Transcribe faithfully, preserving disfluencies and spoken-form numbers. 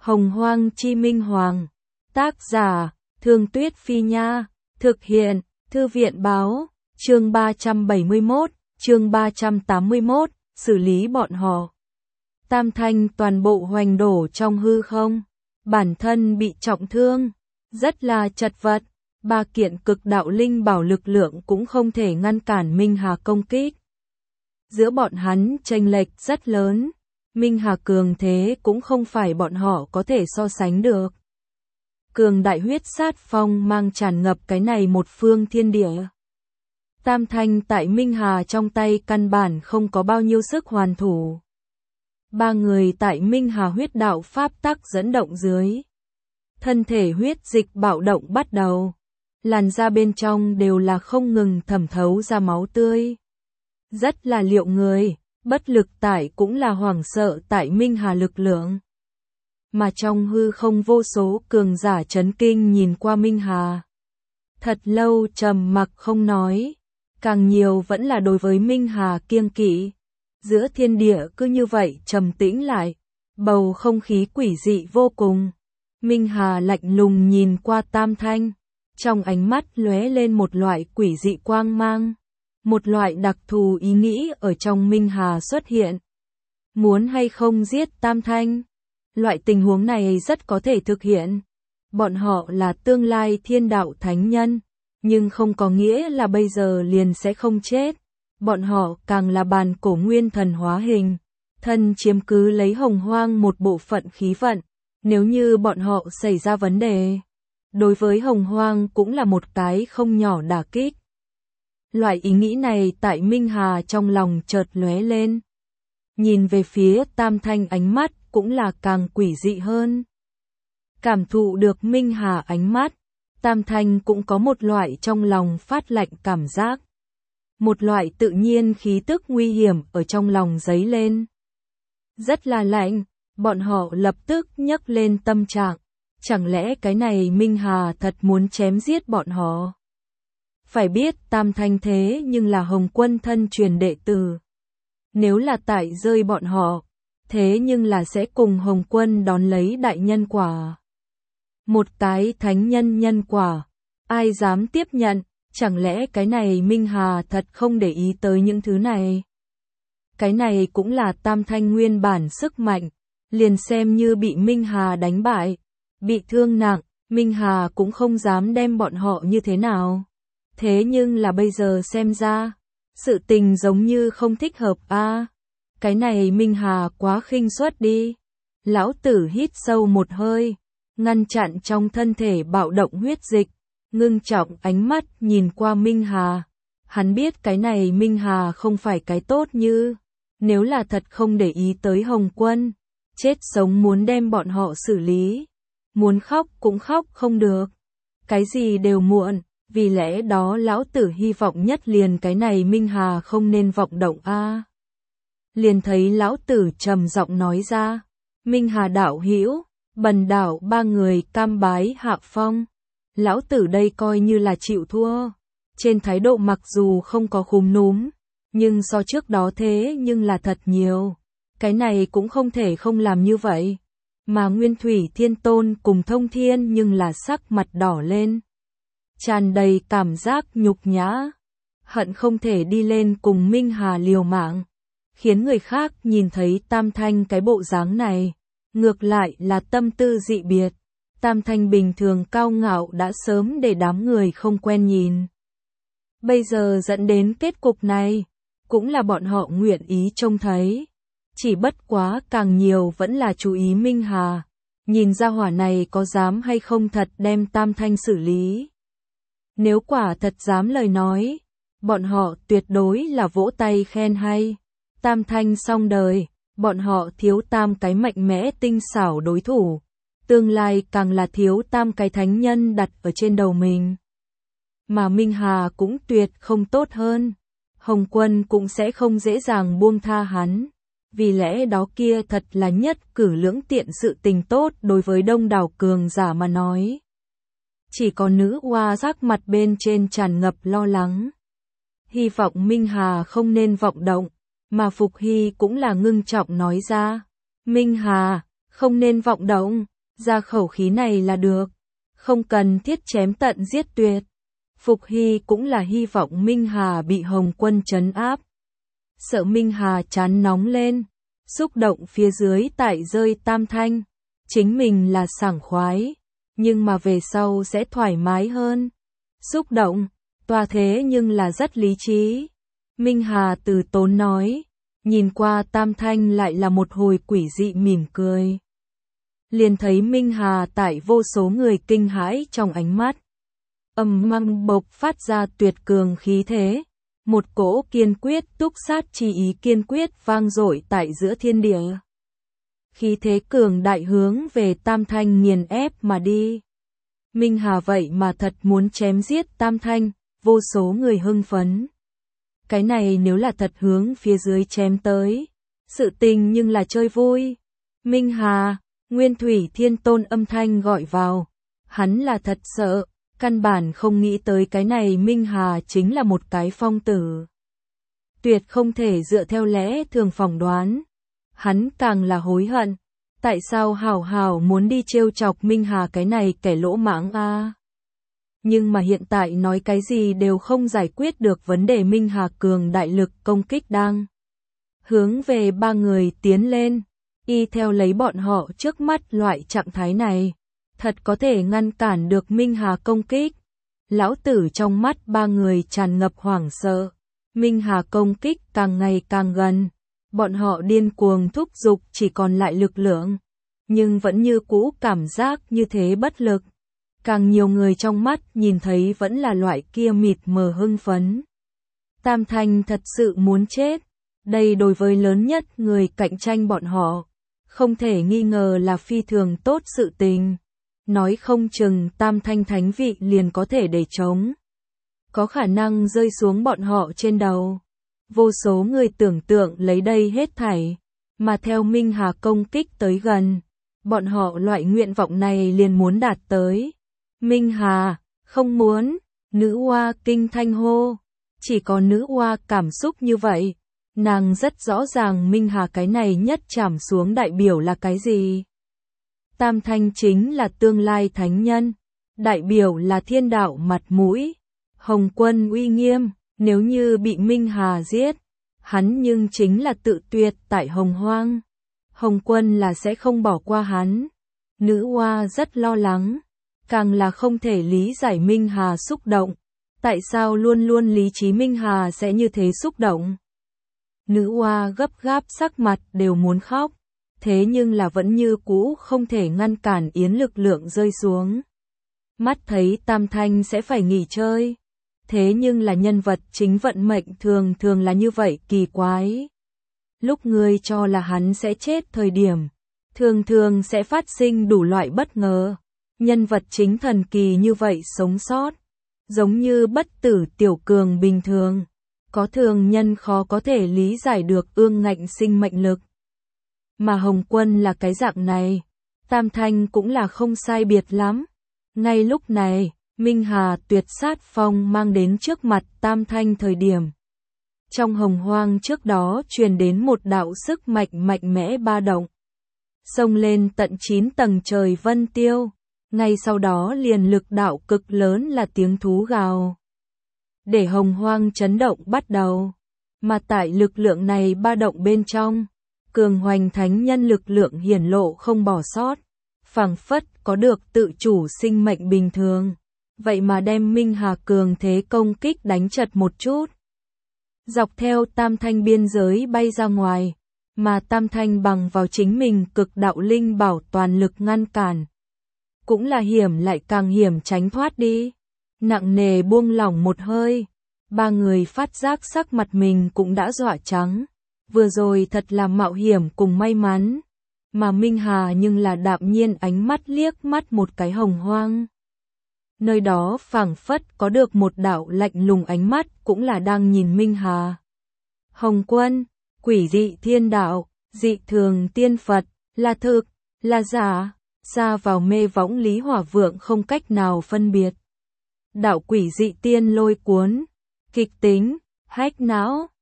Hồng Hoang Chi Minh Hoàng. Tác giả, Thương Tuyết Phi Nha. Thực hiện, Thư viện Báo. Chương ba trăm bảy mươi mốt, chương ba trăm tám mươi mốt, xử lý bọn họ. Tam Thanh toàn bộ hoành đổ trong hư không. Bản thân bị trọng thương, rất là chật vật. Ba kiện cực đạo linh bảo lực lượng cũng không thể ngăn cản Minh Hà công kích. Giữa bọn hắn chênh lệch rất lớn. Minh Hà cường thế cũng không phải bọn họ có thể so sánh được. Cường đại huyết sát phong mang tràn ngập cái này một phương thiên địa. Tam Thanh tại Minh Hà trong tay căn bản không có bao nhiêu sức hoàn thủ. Ba người tại Minh Hà huyết đạo pháp tắc dẫn động dưới. Thân thể huyết dịch bạo động bắt đầu. Làn da bên trong đều là không ngừng thẩm thấu ra máu tươi. Rất là liệu người, bất lực tại cũng là hoảng sợ tại Minh Hà lực lượng. Mà trong hư không vô số cường giả chấn kinh nhìn qua Minh Hà. Thật lâu trầm mặc không nói, càng nhiều vẫn là đối với Minh Hà kiêng kỵ. Giữa thiên địa cứ như vậy trầm tĩnh lại, bầu không khí quỷ dị vô cùng. Minh Hà lạnh lùng nhìn qua Tam Thanh, trong ánh mắt lóe lên một loại quỷ dị quang mang. Một loại đặc thù ý nghĩ ở trong Minh Hà xuất hiện. Muốn hay không giết Tam Thanh? Loại tình huống này rất có thể thực hiện. Bọn họ là tương lai thiên đạo thánh nhân, nhưng không có nghĩa là bây giờ liền sẽ không chết. Bọn họ càng là bàn cổ nguyên thần hóa hình, thân chiếm cứ lấy hồng hoang một bộ phận khí vận. Nếu như bọn họ xảy ra vấn đề, đối với hồng hoang cũng là một cái không nhỏ đả kích. Loại ý nghĩ này tại Minh Hà trong lòng chợt lóe lên. Nhìn về phía Tam Thanh ánh mắt cũng là càng quỷ dị hơn. Cảm thụ được Minh Hà ánh mắt, Tam Thanh cũng có một loại trong lòng phát lạnh cảm giác. Một loại tự nhiên khí tức nguy hiểm ở trong lòng dấy lên. Rất là lạnh, bọn họ lập tức nhấc lên tâm trạng. Chẳng lẽ cái này Minh Hà thật muốn chém giết bọn họ? Phải biết Tam Thanh thế nhưng là Hồng Quân thân truyền đệ tử. Nếu là tại rơi bọn họ, thế nhưng là sẽ cùng Hồng Quân đón lấy đại nhân quả. Một cái thánh nhân nhân quả, ai dám tiếp nhận, chẳng lẽ cái này Minh Hà thật không để ý tới những thứ này? Cái này cũng là Tam Thanh nguyên bản sức mạnh, liền xem như bị Minh Hà đánh bại, bị thương nặng, Minh Hà cũng không dám đem bọn họ như thế nào. Thế nhưng là bây giờ xem ra, sự tình giống như không thích hợp a. À, cái này Minh Hà quá khinh suất đi. Lão tử hít sâu một hơi, ngăn chặn trong thân thể bạo động huyết dịch, ngưng trọng ánh mắt nhìn qua Minh Hà. Hắn biết cái này Minh Hà không phải cái tốt như, nếu là thật không để ý tới Hồng Quân, chết sống muốn đem bọn họ xử lý. Muốn khóc cũng khóc không được. Cái gì đều muộn. Vì lẽ đó lão tử hy vọng nhất liền cái này Minh Hà không nên vọng động a. À, liền thấy lão tử trầm giọng nói ra, Minh Hà đạo hữu, bần đạo ba người cam bái hạ phong. Lão tử đây coi như là chịu thua. Trên thái độ mặc dù không có khúm núm, nhưng so trước đó thế nhưng là thật nhiều. Cái này cũng không thể không làm như vậy. Mà Nguyên Thủy Thiên Tôn cùng Thông Thiên nhưng là sắc mặt đỏ lên. Tràn đầy cảm giác nhục nhã, hận không thể đi lên cùng Minh Hà liều mạng, khiến người khác nhìn thấy Tam Thanh cái bộ dáng này, ngược lại là tâm tư dị biệt. Tam Thanh bình thường cao ngạo đã sớm để đám người không quen nhìn. Bây giờ dẫn đến kết cục này, cũng là bọn họ nguyện ý trông thấy. Chỉ bất quá càng nhiều vẫn là chú ý Minh Hà, nhìn ra hỏa này có dám hay không thật đem Tam Thanh xử lý. Nếu quả thật dám lời nói, bọn họ tuyệt đối là vỗ tay khen hay. Tam Thanh xong đời, bọn họ thiếu tam cái mạnh mẽ tinh xảo đối thủ. Tương lai càng là thiếu tam cái thánh nhân đặt ở trên đầu mình. Mà Minh Hà cũng tuyệt không tốt hơn. Hồng Quân cũng sẽ không dễ dàng buông tha hắn. Vì lẽ đó kia thật là nhất cử lưỡng tiện sự tình tốt đối với đông đảo cường giả mà nói. Chỉ có nữ oa giác mặt bên trên tràn ngập lo lắng. Hy vọng Minh Hà không nên vọng động, mà Phục Hy cũng là ngưng trọng nói ra. Minh Hà, không nên vọng động, ra khẩu khí này là được, không cần thiết chém tận giết tuyệt. Phục Hy cũng là hy vọng Minh Hà bị Hồng Quân trấn áp. Sợ Minh Hà chán nóng lên, xúc động phía dưới tại rơi tam thanh. Chính mình là sảng khoái, nhưng mà về sau sẽ thoải mái hơn. Xúc động, toa thế nhưng là rất lý trí. Minh Hà từ tốn nói, nhìn qua tam thanh lại là một hồi quỷ dị mỉm cười. Liền thấy Minh Hà tại vô số người kinh hãi trong ánh mắt. Ầm ầm bộc phát ra tuyệt cường khí thế. Một cỗ kiên quyết túc sát chi ý kiên quyết vang dội tại giữa thiên địa. Khí thế cường đại hướng về tam thanh nghiền ép mà đi. Minh Hà vậy mà thật muốn chém giết tam thanh, vô số người hưng phấn. Cái này nếu là thật hướng phía dưới chém tới, sự tình nhưng là chơi vui. Minh Hà, Nguyên Thủy Thiên Tôn âm thanh gọi vào, hắn là thật sợ, căn bản không nghĩ tới cái này Minh Hà chính là một cái phong tử. Tuyệt không thể dựa theo lẽ thường phỏng đoán. Hắn càng là hối hận, tại sao hảo hảo muốn đi trêu chọc Minh Hà cái này kẻ lỗ mãng a. À? Nhưng mà hiện tại nói cái gì đều không giải quyết được vấn đề. Minh Hà cường đại lực công kích đang hướng về ba người tiến lên, y theo lấy bọn họ trước mắt loại trạng thái này, thật có thể ngăn cản được Minh Hà công kích. Lão tử trong mắt ba người tràn ngập hoảng sợ, Minh Hà công kích càng ngày càng gần, bọn họ điên cuồng thúc giục chỉ còn lại lực lượng, nhưng vẫn như cũ cảm giác như thế bất lực. Càng nhiều người trong mắt nhìn thấy vẫn là loại kia mịt mờ hưng phấn. Tam thanh thật sự muốn chết, đây đối với lớn nhất người cạnh tranh bọn họ, không thể nghi ngờ là phi thường tốt sự tình. Nói không chừng tam thanh thánh vị liền có thể để chống, có khả năng rơi xuống bọn họ trên đầu. Vô số người tưởng tượng lấy đây hết thảy, mà theo Minh Hà công kích tới gần, bọn họ loại nguyện vọng này liền muốn đạt tới. Minh Hà, không muốn, nữ oa kinh thanh hô, chỉ có nữ oa cảm xúc như vậy, nàng rất rõ ràng Minh Hà cái này nhất chảm xuống đại biểu là cái gì. Tam thanh chính là tương lai thánh nhân, đại biểu là thiên đạo mặt mũi, Hồng Quân uy nghiêm, nếu như bị Minh Hà giết, hắn nhưng chính là tự tuyệt tại Hồng Hoang. Hồng Quân là sẽ không bỏ qua hắn. Nữ oa rất lo lắng, càng là không thể lý giải Minh Hà xúc động. Tại sao luôn luôn lý trí Minh Hà sẽ như thế xúc động? Nữ oa gấp gáp sắc mặt đều muốn khóc, thế nhưng là vẫn như cũ không thể ngăn cản yến lực lượng rơi xuống. Mắt thấy tam thanh sẽ phải nghỉ chơi, thế nhưng là nhân vật chính vận mệnh thường thường là như vậy kỳ quái. Lúc người cho là hắn sẽ chết thời điểm, thường thường sẽ phát sinh đủ loại bất ngờ. Nhân vật chính thần kỳ như vậy sống sót, giống như bất tử tiểu cường bình thường, có thường nhân khó có thể lý giải được ương ngạnh sinh mệnh lực. Mà Hồng Quân là cái dạng này, tam thanh cũng là không sai biệt lắm. Ngay lúc này, Minh Hà tuyệt sát phong mang đến trước mặt tam thanh thời điểm. Trong hồng hoang trước đó truyền đến một đạo sức mạnh mạnh mẽ ba động. Xông lên tận chín tầng trời vân tiêu, ngay sau đó liền lực đạo cực lớn là tiếng thú gào. Để hồng hoang chấn động bắt đầu, mà tại lực lượng này ba động bên trong, cường hoành thánh nhân lực lượng hiển lộ không bỏ sót, phảng phất có được tự chủ sinh mệnh bình thường, vậy mà đem Minh Hà cường thế công kích đánh chật một chút. Dọc theo tam thanh biên giới bay ra ngoài, mà tam thanh bằng vào chính mình cực đạo linh bảo toàn lực ngăn cản. Cũng là hiểm lại càng hiểm tránh thoát đi. Nặng nề buông lỏng một hơi, ba người phát giác sắc mặt mình cũng đã dọa trắng. Vừa rồi thật là mạo hiểm cùng may mắn, mà Minh Hà nhưng là đạm nhiên ánh mắt liếc mắt một cái hồng hoang. Nơi đó phảng phất có được một đạo lạnh lùng ánh mắt cũng là đang nhìn Minh Hà. Hồng Quân, quỷ dị thiên đạo, dị thường tiên Phật, là thực, là giả, xa vào mê võng Lý Hỏa Vượng không cách nào phân biệt. Đạo quỷ dị tiên lôi cuốn, kịch tính, hách não,